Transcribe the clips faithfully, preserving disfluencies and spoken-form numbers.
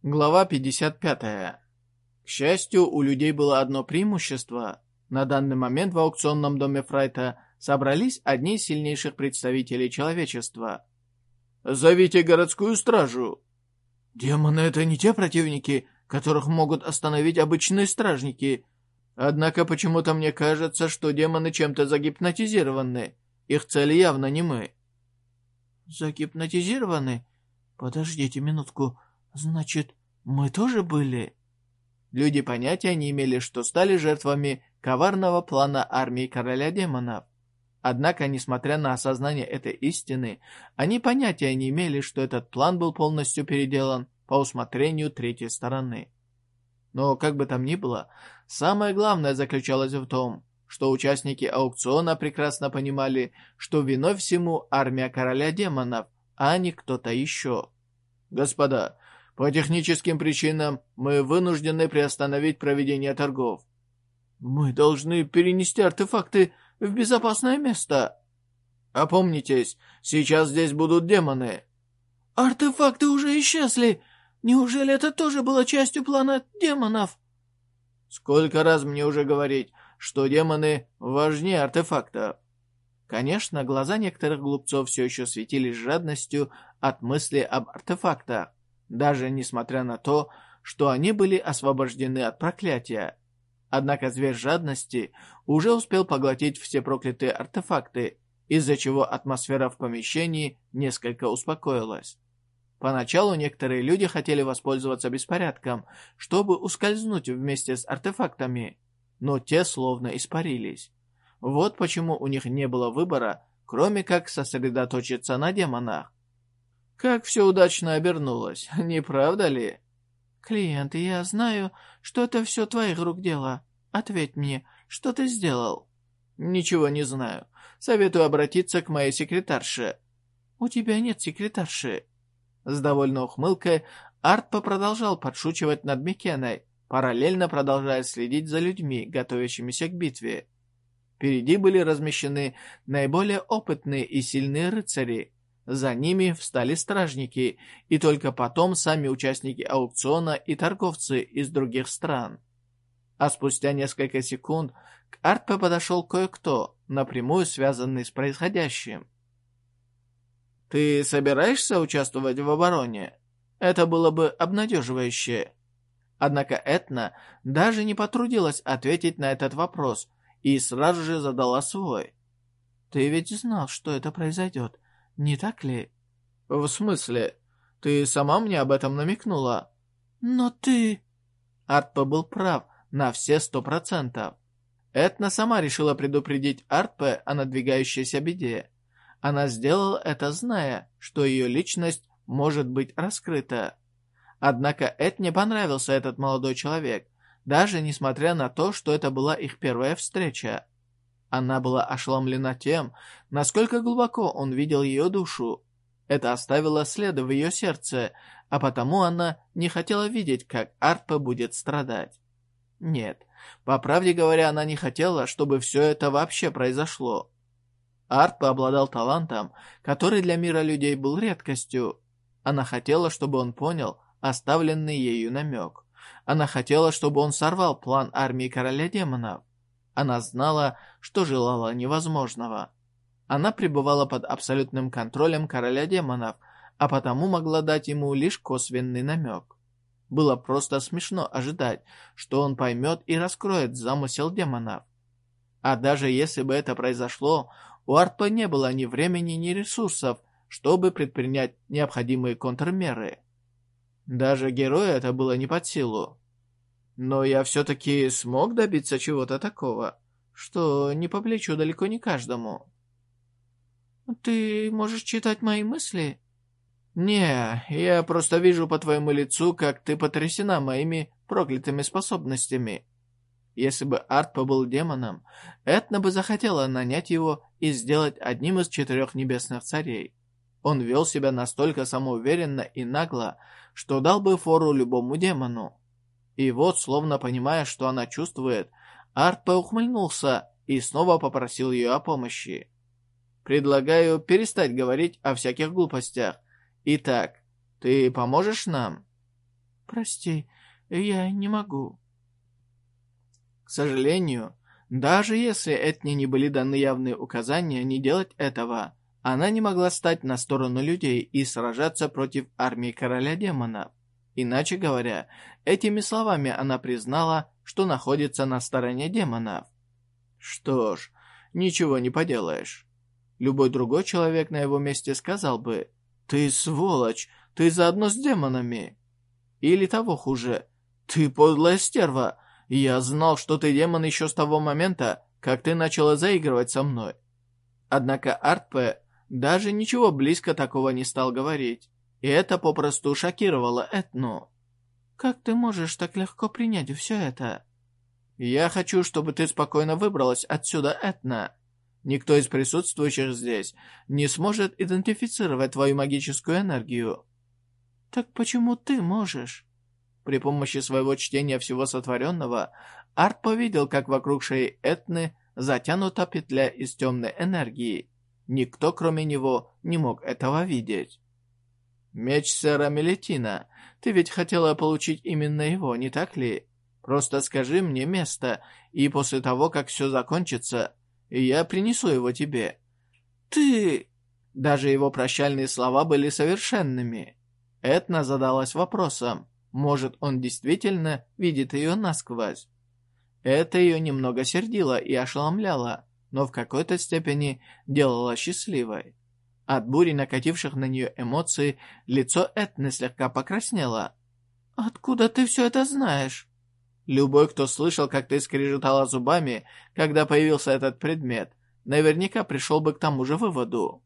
Глава пятьдесят пятая. К счастью, у людей было одно преимущество. На данный момент в аукционном доме Фрайта собрались одни из сильнейших представителей человечества. «Зовите городскую стражу!» «Демоны — это не те противники, которых могут остановить обычные стражники. Однако почему-то мне кажется, что демоны чем-то загипнотизированы. Их цель явно не мы». «Загипнотизированы? Подождите минутку. Значит, мы тоже были?» Люди понятия не имели, что стали жертвами коварного плана армии короля демонов. Однако, несмотря на осознание этой истины, они понятия не имели, что этот план был полностью переделан по усмотрению третьей стороны. Но, как бы там ни было, самое главное заключалось в том, что участники аукциона прекрасно понимали, что виной всему армия короля демонов, а не кто-то еще. «Господа, по техническим причинам мы вынуждены приостановить проведение торгов. Мы должны перенести артефакты в безопасное место. Опомнитесь, сейчас здесь будут демоны». «Артефакты уже исчезли. Неужели это тоже было частью плана демонов?» «Сколько раз мне уже говорить, что демоны важнее артефакта?» Конечно, глаза некоторых глупцов все еще светились жадностью от мысли об артефактах, даже несмотря на то, что они были освобождены от проклятия. Однако зверь жадности уже успел поглотить все проклятые артефакты, из-за чего атмосфера в помещении несколько успокоилась. Поначалу некоторые люди хотели воспользоваться беспорядком, чтобы ускользнуть вместе с артефактами, но те словно испарились. Вот почему у них не было выбора, кроме как сосредоточиться на демонах. Как все удачно обернулось, не правда ли? «Клиент, я знаю, что это все твоих рук дело. Ответь мне, что ты сделал?» «Ничего не знаю. Советую обратиться к моей секретарше». «У тебя нет секретарши». С довольной ухмылкой Артпа продолжал подшучивать над Микеной, параллельно продолжая следить за людьми, готовящимися к битве. Впереди были размещены наиболее опытные и сильные рыцари. За ними встали стражники, и только потом сами участники аукциона и торговцы из других стран. А спустя несколько секунд к Артпе подошел кое-кто, напрямую связанный с происходящим. «Ты собираешься участвовать в обороне? Это было бы обнадеживающе». Однако Этна даже не потрудилась ответить на этот вопрос и сразу же задала свой. «Ты ведь знал, что это произойдет, не так ли?» «В смысле? Ты сама мне об этом намекнула?» «Но ты...» Артпе был прав на все сто процентов. Этна сама решила предупредить Артпе о надвигающейся беде. Она сделала это, зная, что ее личность может быть раскрыта. Однако Этне понравился этот молодой человек, даже несмотря на то, что это была их первая встреча. Она была ошеломлена тем, насколько глубоко он видел ее душу. Это оставило следы в ее сердце, а потому она не хотела видеть, как Артпе будет страдать. Нет, по правде говоря, она не хотела, чтобы все это вообще произошло. Артпе обладал талантом, который для мира людей был редкостью. Она хотела, чтобы он понял оставленный ею намек. Она хотела, чтобы он сорвал план армии короля демонов. Она знала, что желала невозможного. Она пребывала под абсолютным контролем короля демонов, а потому могла дать ему лишь косвенный намек. Было просто смешно ожидать, что он поймет и раскроет замысел демонов. А даже если бы это произошло, у Артпе не было ни времени, ни ресурсов, чтобы предпринять необходимые контрмеры. Даже герою это было не под силу. Но я все-таки смог добиться чего-то такого, что не по плечу далеко не каждому. «Ты можешь читать мои мысли?» «Не, я просто вижу по твоему лицу, как ты потрясена моими проклятыми способностями». Если бы Артпе был демоном, Этна бы захотела нанять его и сделать одним из четырех небесных царей. Он вел себя настолько самоуверенно и нагло, что дал бы фору любому демону. И вот, словно понимая, что она чувствует, Артпе ухмыльнулся и снова попросил ее о помощи. «Предлагаю перестать говорить о всяких глупостях. Итак, ты поможешь нам?» Прости, я не могу». К сожалению, даже если Этне не были даны явные указания не делать этого, она не могла стать на сторону людей и сражаться против армии короля демонов. Иначе говоря, этими словами она признала, что находится на стороне демонов. Что ж, ничего не поделаешь. Любой другой человек на его месте сказал бы: «Ты сволочь, ты заодно с демонами». Или того хуже: «Ты подлая стерва, я знал, что ты демон еще с того момента, как ты начала заигрывать со мной». Однако Артпе даже ничего близко такого не стал говорить, и это попросту шокировало Этну. «Как ты можешь так легко принять все это?» «Я хочу, чтобы ты спокойно выбралась отсюда, Этна. Никто из присутствующих здесь не сможет идентифицировать твою магическую энергию». «Так почему ты можешь?» При помощи своего чтения всего сотворенного Арт повидел, как вокруг шеи Этны затянута петля из темной энергии. Никто, кроме него, не мог этого видеть. «Меч сэра Мелетина. Ты ведь хотела получить именно его, не так ли? Просто скажи мне место, и после того, как все закончится, я принесу его тебе». «Ты...» Даже его прощальные слова были совершенными. Этна задалась вопросом, может, он действительно видит ее насквозь. Это ее немного сердило и ошеломляло, но в какой-то степени делало счастливой. От бури накативших на нее эмоций лицо Этны слегка покраснело. «Откуда ты все это знаешь?» Любой, кто слышал, как ты скрежетала зубами, когда появился этот предмет, наверняка пришел бы к тому же выводу.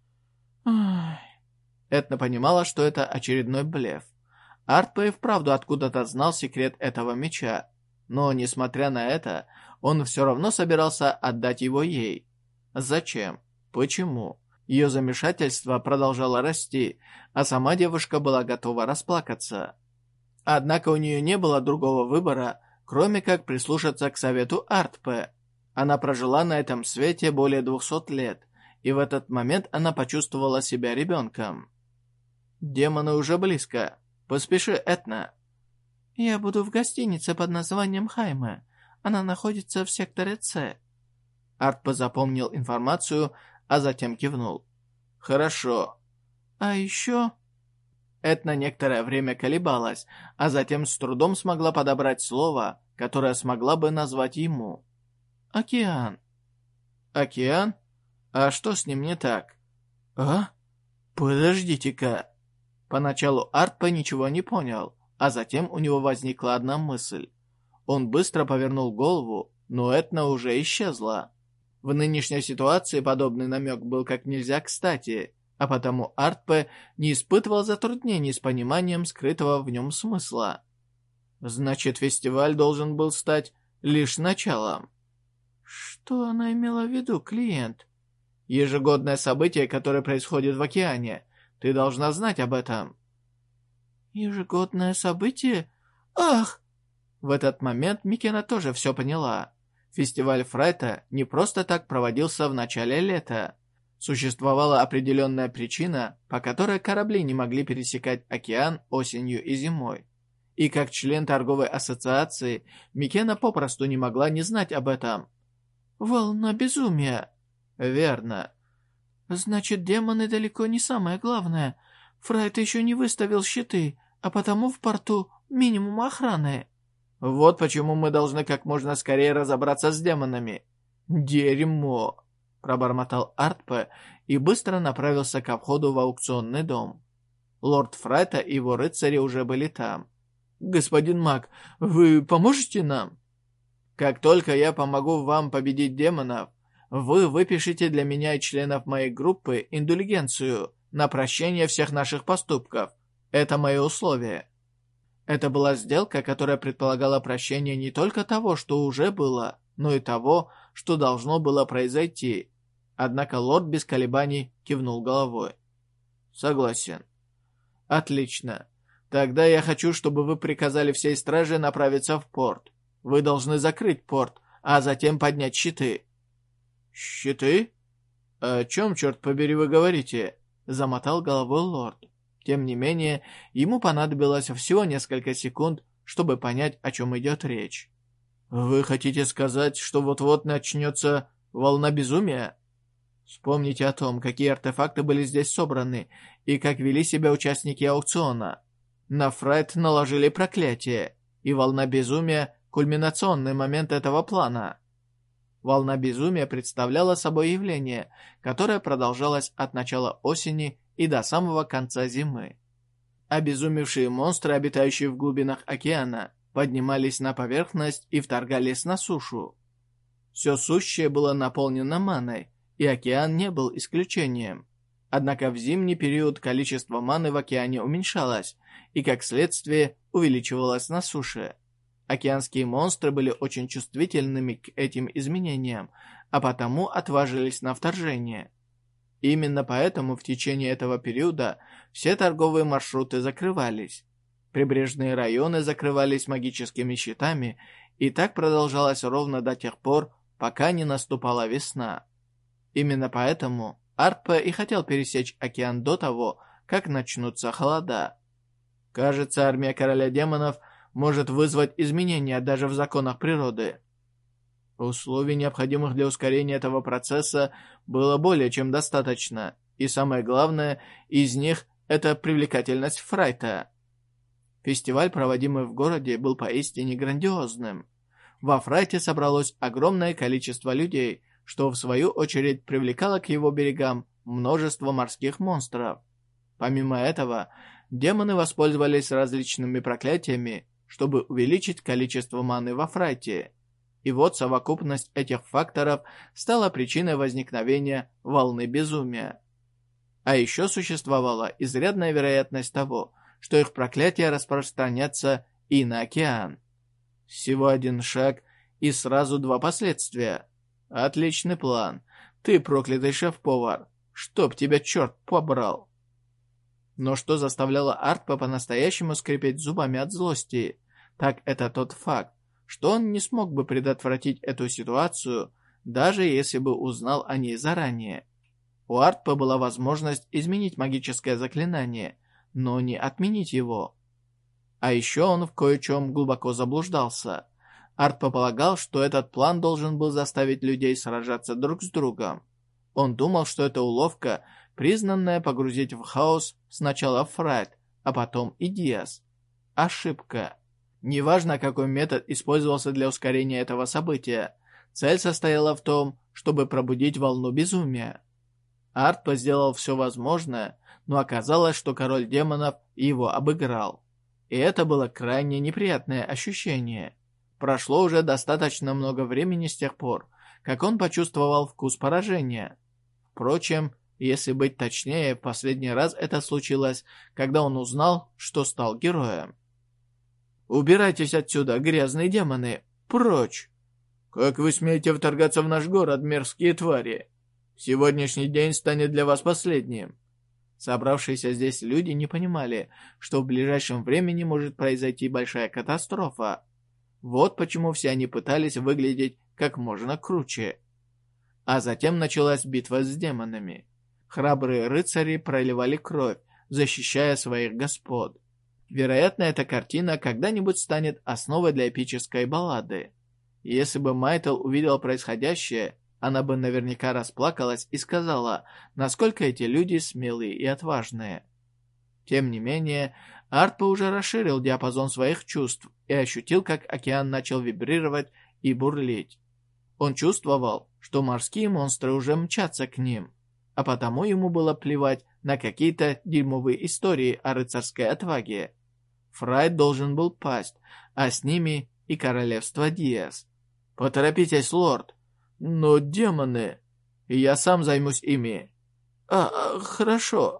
Ах. Этна понимала, что это очередной блеф. Артпе и вправду откуда-то знал секрет этого меча, но, несмотря на это, он все равно собирался отдать его ей. Зачем? Почему? Ее замешательство продолжало расти, а сама девушка была готова расплакаться. Однако у нее не было другого выбора, кроме как прислушаться к совету Артпе. Она прожила на этом свете более двухсот лет, и в этот момент она почувствовала себя ребенком. «Демоны уже близко. Поспеши, Этна». «Я буду в гостинице под названием Хайме. Она находится в секторе С». Артпе запомнил информацию, а затем кивнул. «Хорошо. А еще...» Этна некоторое время колебалась, а затем с трудом смогла подобрать слово, которое смогла бы назвать ему. «Океан». «Океан? А что с ним не так?» «А? Подождите-ка». Поначалу Артпе ничего не понял, а затем у него возникла одна мысль. Он быстро повернул голову, но Этна уже исчезла. В нынешней ситуации подобный намек был как нельзя кстати, а потому Артпе не испытывал затруднений с пониманием скрытого в нем смысла. Значит, фестиваль должен был стать лишь началом. Что она имела в виду, клиент? Ежегодное событие, которое происходит в океане. Ты должна знать об этом. Ежегодное событие? Ах! В этот момент Микена тоже все поняла. Фестиваль Фрайта не просто так проводился в начале лета. Существовала определенная причина, по которой корабли не могли пересекать океан осенью и зимой. И как член торговой ассоциации, Микена попросту не могла не знать об этом. «Волна безумия». «Верно». «Значит, демоны далеко не самое главное. Фрайт еще не выставил щиты, а потому в порту минимум охраны». «Вот почему мы должны как можно скорее разобраться с демонами». «Дерьмо», — пробормотал Артпе и быстро направился ко входу в аукционный дом. Лорд Фрайта и его рыцари уже были там. «Господин маг, вы поможете нам?» «Как только я помогу вам победить демонов, вы выпишите для меня и членов моей группы индульгенцию на прощение всех наших поступков. Это мое условие». Это была сделка, которая предполагала прощение не только того, что уже было, но и того, что должно было произойти. Однако лорд без колебаний кивнул головой. «Согласен». «Отлично. Тогда я хочу, чтобы вы приказали всей страже направиться в порт. Вы должны закрыть порт, а затем поднять щиты». «Щиты? О чем, черт побери, вы говорите?» — замотал головой лорд. Тем не менее, ему понадобилось всего несколько секунд, чтобы понять, о чем идет речь. «Вы хотите сказать, что вот-вот начнется волна безумия?» Вспомните о том, какие артефакты были здесь собраны и как вели себя участники аукциона. На Фрайт наложили проклятие, и волна безумия – кульминационный момент этого плана. Волна безумия представляла собой явление, которое продолжалось от начала осени и до самого конца зимы. Обезумевшие монстры, обитающие в глубинах океана, поднимались на поверхность и вторгались на сушу. Все сущее было наполнено маной, и океан не был исключением. Однако в зимний период количество маны в океане уменьшалось, и как следствие увеличивалось на суше. Океанские монстры были очень чувствительными к этим изменениям, а потому отважились на вторжение. Именно поэтому в течение этого периода все торговые маршруты закрывались. Прибрежные районы закрывались магическими щитами, и так продолжалось ровно до тех пор, пока не наступала весна. Именно поэтому Артпа и хотел пересечь океан до того, как начнутся холода. Кажется, армия короля демонов может вызвать изменения даже в законах природы. Условий, необходимых для ускорения этого процесса, было более чем достаточно, и самое главное из них – это привлекательность Фрайта. Фестиваль, проводимый в городе, был поистине грандиозным. Во Фрайте собралось огромное количество людей, что в свою очередь привлекало к его берегам множество морских монстров. Помимо этого, демоны воспользовались различными проклятиями, чтобы увеличить количество маны во Фрайте. И вот совокупность этих факторов стала причиной возникновения волны безумия. А еще существовала изрядная вероятность того, что их проклятия распространятся и на океан. Всего один шаг и сразу два последствия. Отличный план. Ты проклятый шеф-повар. Чтоб тебя черт побрал. Но что заставляло Артпа по-настоящему скрипеть зубами от злости, так это тот факт, что он не смог бы предотвратить эту ситуацию, даже если бы узнал о ней заранее. У Артпа была возможность изменить магическое заклинание, но не отменить его. А еще он в кое-чем глубоко заблуждался. Артпа полагал, что этот план должен был заставить людей сражаться друг с другом. Он думал, что это уловка, признанная погрузить в хаос сначала Фрайт, а потом и Диас. Ошибка. Неважно, какой метод использовался для ускорения этого события, цель состояла в том, чтобы пробудить волну безумия. Артпа сделал все возможное, но оказалось, что король демонов его обыграл. И это было крайне неприятное ощущение. Прошло уже достаточно много времени с тех пор, как он почувствовал вкус поражения. Впрочем, если быть точнее, в последний раз это случилось, когда он узнал, что стал героем. «Убирайтесь отсюда, грязные демоны! Прочь! Как вы смеете вторгаться в наш город, мерзкие твари? Сегодняшний день станет для вас последним!» Собравшиеся здесь люди не понимали, что в ближайшем времени может произойти большая катастрофа. Вот почему все они пытались выглядеть как можно круче. А затем началась битва с демонами. Храбрые рыцари проливали кровь, защищая своих господ. Вероятно, эта картина когда-нибудь станет основой для эпической баллады. Если бы Майтл увидела происходящее, она бы наверняка расплакалась и сказала, насколько эти люди смелые и отважные. Тем не менее, Артпа уже расширил диапазон своих чувств и ощутил, как океан начал вибрировать и бурлить. Он чувствовал, что морские монстры уже мчатся к ним, а потому ему было плевать на какие-то дерьмовые истории о рыцарской отваге. Фрайт должен был пасть, а с ними и королевство Диас. «Поторопитесь, лорд!» «Но демоны! Я сам займусь ими!» «А, хорошо!»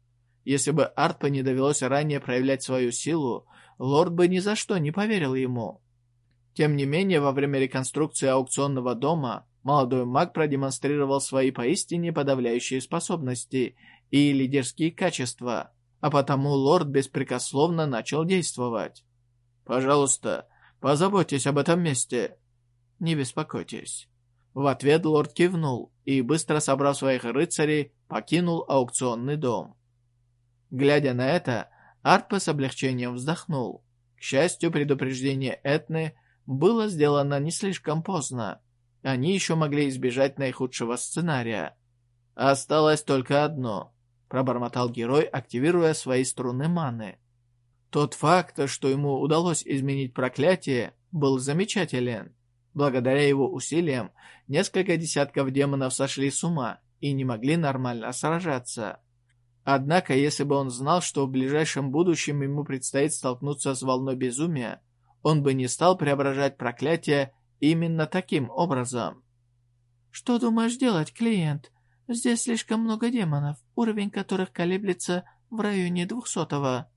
Если бы Артпа не довелось ранее проявлять свою силу, лорд бы ни за что не поверил ему. Тем не менее, во время реконструкции аукционного дома молодой маг продемонстрировал свои поистине подавляющие способности и лидерские качества, а потому лорд беспрекословно начал действовать. «Пожалуйста, позаботьтесь об этом месте». «Не беспокойтесь». В ответ лорд кивнул и, быстро собрав своих рыцарей, покинул аукционный дом. Глядя на это, Артпе с облегчением вздохнул. К счастью, предупреждение Этны было сделано не слишком поздно. Они еще могли избежать наихудшего сценария. «Осталось только одно», — пробормотал герой, активируя свои струны маны. Тот факт, что ему удалось изменить проклятие, был замечателен. Благодаря его усилиям, несколько десятков демонов сошли с ума и не могли нормально сражаться. Однако, если бы он знал, что в ближайшем будущем ему предстоит столкнуться с волной безумия, он бы не стал преображать проклятие именно таким образом. «Что думаешь делать, клиент? Здесь слишком много демонов, уровень которых колеблется в районе двухсотого».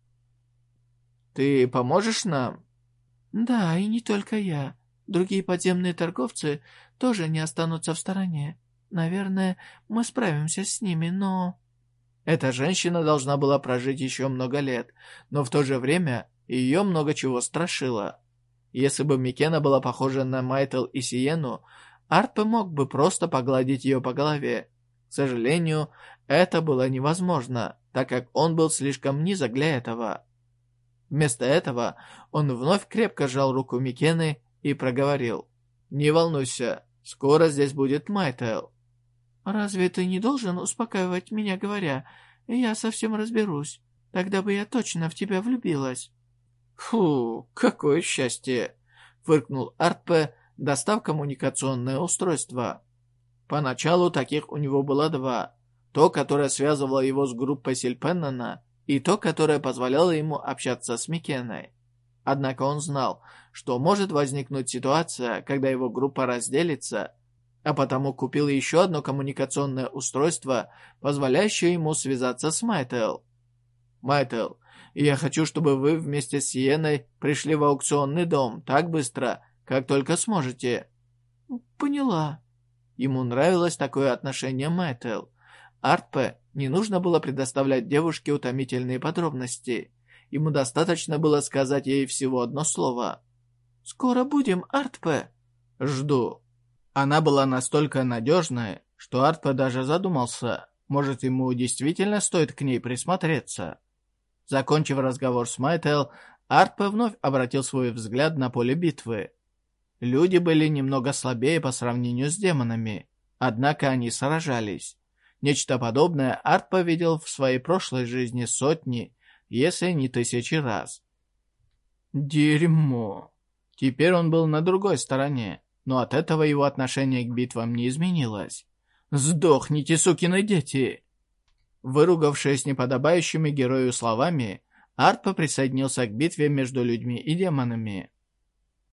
«Ты поможешь нам?» «Да, и не только я. Другие подземные торговцы тоже не останутся в стороне. Наверное, мы справимся с ними, но...» Эта женщина должна была прожить еще много лет, но в то же время ее много чего страшило. Если бы Микена была похожа на Майтл и Сиену, Артпе мог бы просто погладить ее по голове. К сожалению, это было невозможно, так как он был слишком низок для этого. Вместо этого он вновь крепко сжал руку Микены и проговорил: «Не волнуйся, скоро здесь будет Майтл». «Разве ты не должен успокаивать меня, говоря, я совсем разберусь, тогда бы я точно в тебя влюбилась?» «Фу, какое счастье!» — фыркнул Артпе, достав коммуникационное устройство. Поначалу таких у него было два. То, которое связывало его с группой Сильпеннена, и то, которое позволяло ему общаться с Микеной. Однако он знал, что может возникнуть ситуация, когда его группа разделится, а потому купил еще одно коммуникационное устройство, позволяющее ему связаться с Майтл. «Майтл, я хочу, чтобы вы вместе с Сиеной пришли в аукционный дом так быстро, как только сможете». «Поняла». Ему нравилось такое отношение Майтл. Артпе не нужно было предоставлять девушке утомительные подробности. Ему достаточно было сказать ей всего одно слово. «Скоро будем, Артпе». «Жду». Она была настолько надежной, что Артпе даже задумался, может, ему действительно стоит к ней присмотреться. Закончив разговор с Майтл, Артпе вновь обратил свой взгляд на поле битвы. Люди были немного слабее по сравнению с демонами, однако они сражались. Нечто подобное Артпе видел в своей прошлой жизни сотни, если не тысячи раз. Дерьмо. Теперь он был на другой стороне, но от этого его отношение к битвам не изменилось. «Сдохните, сукины дети!» Выругавшись неподобающими герою словами, Артпе присоединился к битве между людьми и демонами.